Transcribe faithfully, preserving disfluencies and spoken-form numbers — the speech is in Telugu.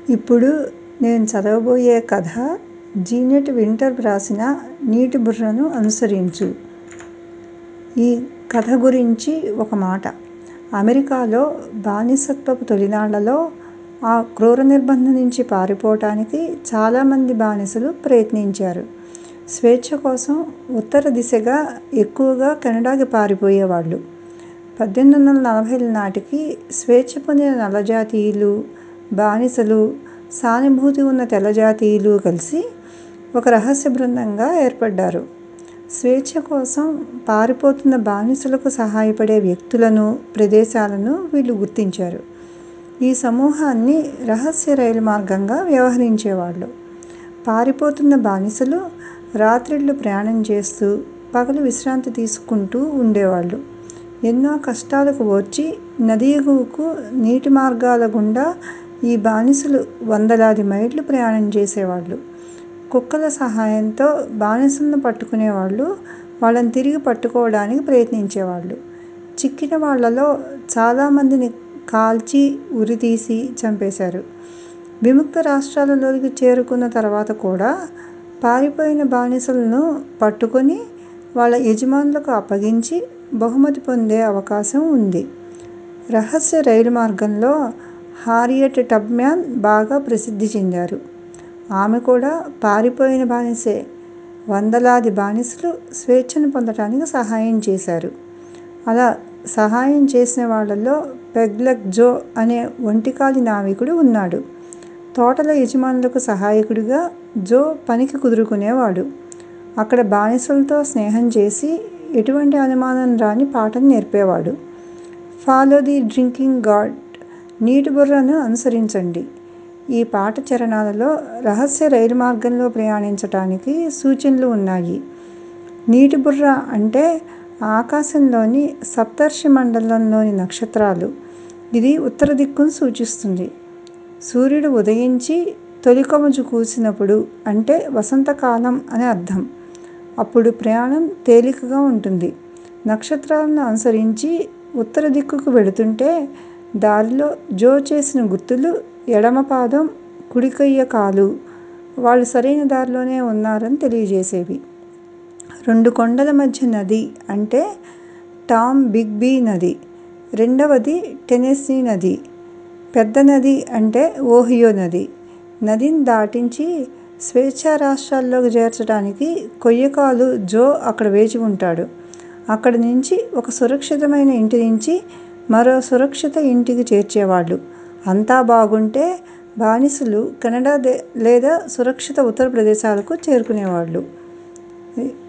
ఇప్పుడు నేను చదవబోయే కథ జీనెట్ వింటర్ వ్రాసిన నీటి బుర్రను అనుసరించు. ఈ కథ గురించి ఒక మాట. అమెరికాలో బానిసత్వపు తొలినాళ్లలో ఆ క్రూర నిర్బంధం నుంచి పారిపోవటానికి చాలామంది బానిసలు ప్రయత్నించారు. స్వేచ్ఛ కోసం ఉత్తర దిశగా ఎక్కువగా కెనడాకి పారిపోయేవాళ్ళు. పద్దెనిమిది వందల నలభైల నాటికి స్వేచ్ఛ పొందిన నల్లజాతీయులు, బానిసలు, సానుభూతి ఉన్న తెల్లజాతీయులు కలిసి ఒక రహస్య బృందంగా ఏర్పడ్డారు. స్వేచ్ఛ కోసం పారిపోతున్న బానిసలకు సహాయపడే వ్యక్తులను, ప్రదేశాలను వీళ్ళు గుర్తించారు. ఈ సమూహాన్ని రహస్య రైలు మార్గంగా వ్యవహరించేవాళ్ళు. పారిపోతున్న బానిసలు రాత్రిళ్ళు ప్రయాణం చేస్తూ, పగలు విశ్రాంతి తీసుకుంటూ ఉండేవాళ్ళు. ఎన్నో కష్టాలకు ఓర్చి నది ఎగువకు నీటి మార్గాల గుండా ఈ బానిసలు వందలాది మైళ్ళు ప్రయాణం చేసేవాళ్ళు. కుక్కల సహాయంతో బానిసలను పట్టుకునేవాళ్ళు, వాళ్ళని తిరిగి పట్టుకోవడానికి ప్రయత్నించేవాళ్ళు. చిక్కిన వాళ్లలో చాలామందిని కాల్చి ఉరితీసి చంపేశారు. విముక్త రాష్ట్రాలలోకి చేరుకున్న తర్వాత కూడా పారిపోయిన బానిసలను పట్టుకొని వాళ్ళ యజమానులకు అప్పగించి బహుమతి పొందే అవకాశం ఉంది. రహస్య రైలు మార్గంలో హారియట్ టబ్మ్యాన్ బాగా ప్రసిద్ధి చెందారు. ఆమె కూడా పారిపోయిన బానిసే. వందలాది బానిసలు స్వేచ్ఛను పొందటానికి సహాయం చేశారు. అలా సహాయం చేసిన వాళ్లలో పెగ్లెగ్ జో అనే ఒంటికాలి నావికుడు ఉన్నాడు. తోటల యజమానులకు సహాయకుడిగా జో పనికి కుదురుకునేవాడు. అక్కడ బానిసలతో స్నేహం చేసి ఎటువంటి అనుమానం రాని పాఠం నేర్పేవాడు. ఫాలో ది డ్రింకింగ్ గాడ్, నీటి బుర్రను అనుసరించండి. ఈ పాఠ చరణాలలో రహస్య రైలు మార్గంలో ప్రయాణించటానికి సూచనలు ఉన్నాయి. నీటి బుర్ర అంటే ఆకాశంలోని సప్తర్షి మండలంలోని నక్షత్రాలు. ఇది ఉత్తర దిక్కును సూచిస్తుంది. సూర్యుడు ఉదయించి తొలికముజు కూసినప్పుడు అంటే వసంతకాలం అని అర్థం. అప్పుడు ప్రయాణం తేలికగా ఉంటుంది. నక్షత్రాలను అనుసరించి ఉత్తర దిక్కుకు వెడుతుంటే దారిలో జో చేసిన గుర్తులు ఎడమ పాదం, కుడికయ్య కాలు వాళ్ళు సరైన దారిలోనే ఉన్నారని తెలియజేసేవి. రెండు కొండల మధ్య నది అంటే టామ్ బిగ్బీ నది. రెండవది టెనెస్సీ నది. పెద్ద నది అంటే ఓహియో నది. నదిని దాటించి స్వేచ్ఛా రాష్ట్రాల్లోకి చేర్చడానికి కొయ్యకాలు జో అక్కడ వేచి ఉంటాడు. అక్కడి నుంచి ఒక సురక్షితమైన ఇంటి నుంచి మరో సురక్షిత ఇంటికి చేర్చేవాళ్ళు. అంతా బాగుంటే బానిసలు కెనడా లేదా సురక్షిత ఉత్తర ప్రదేశాలకు చేరుకునేవాళ్ళు.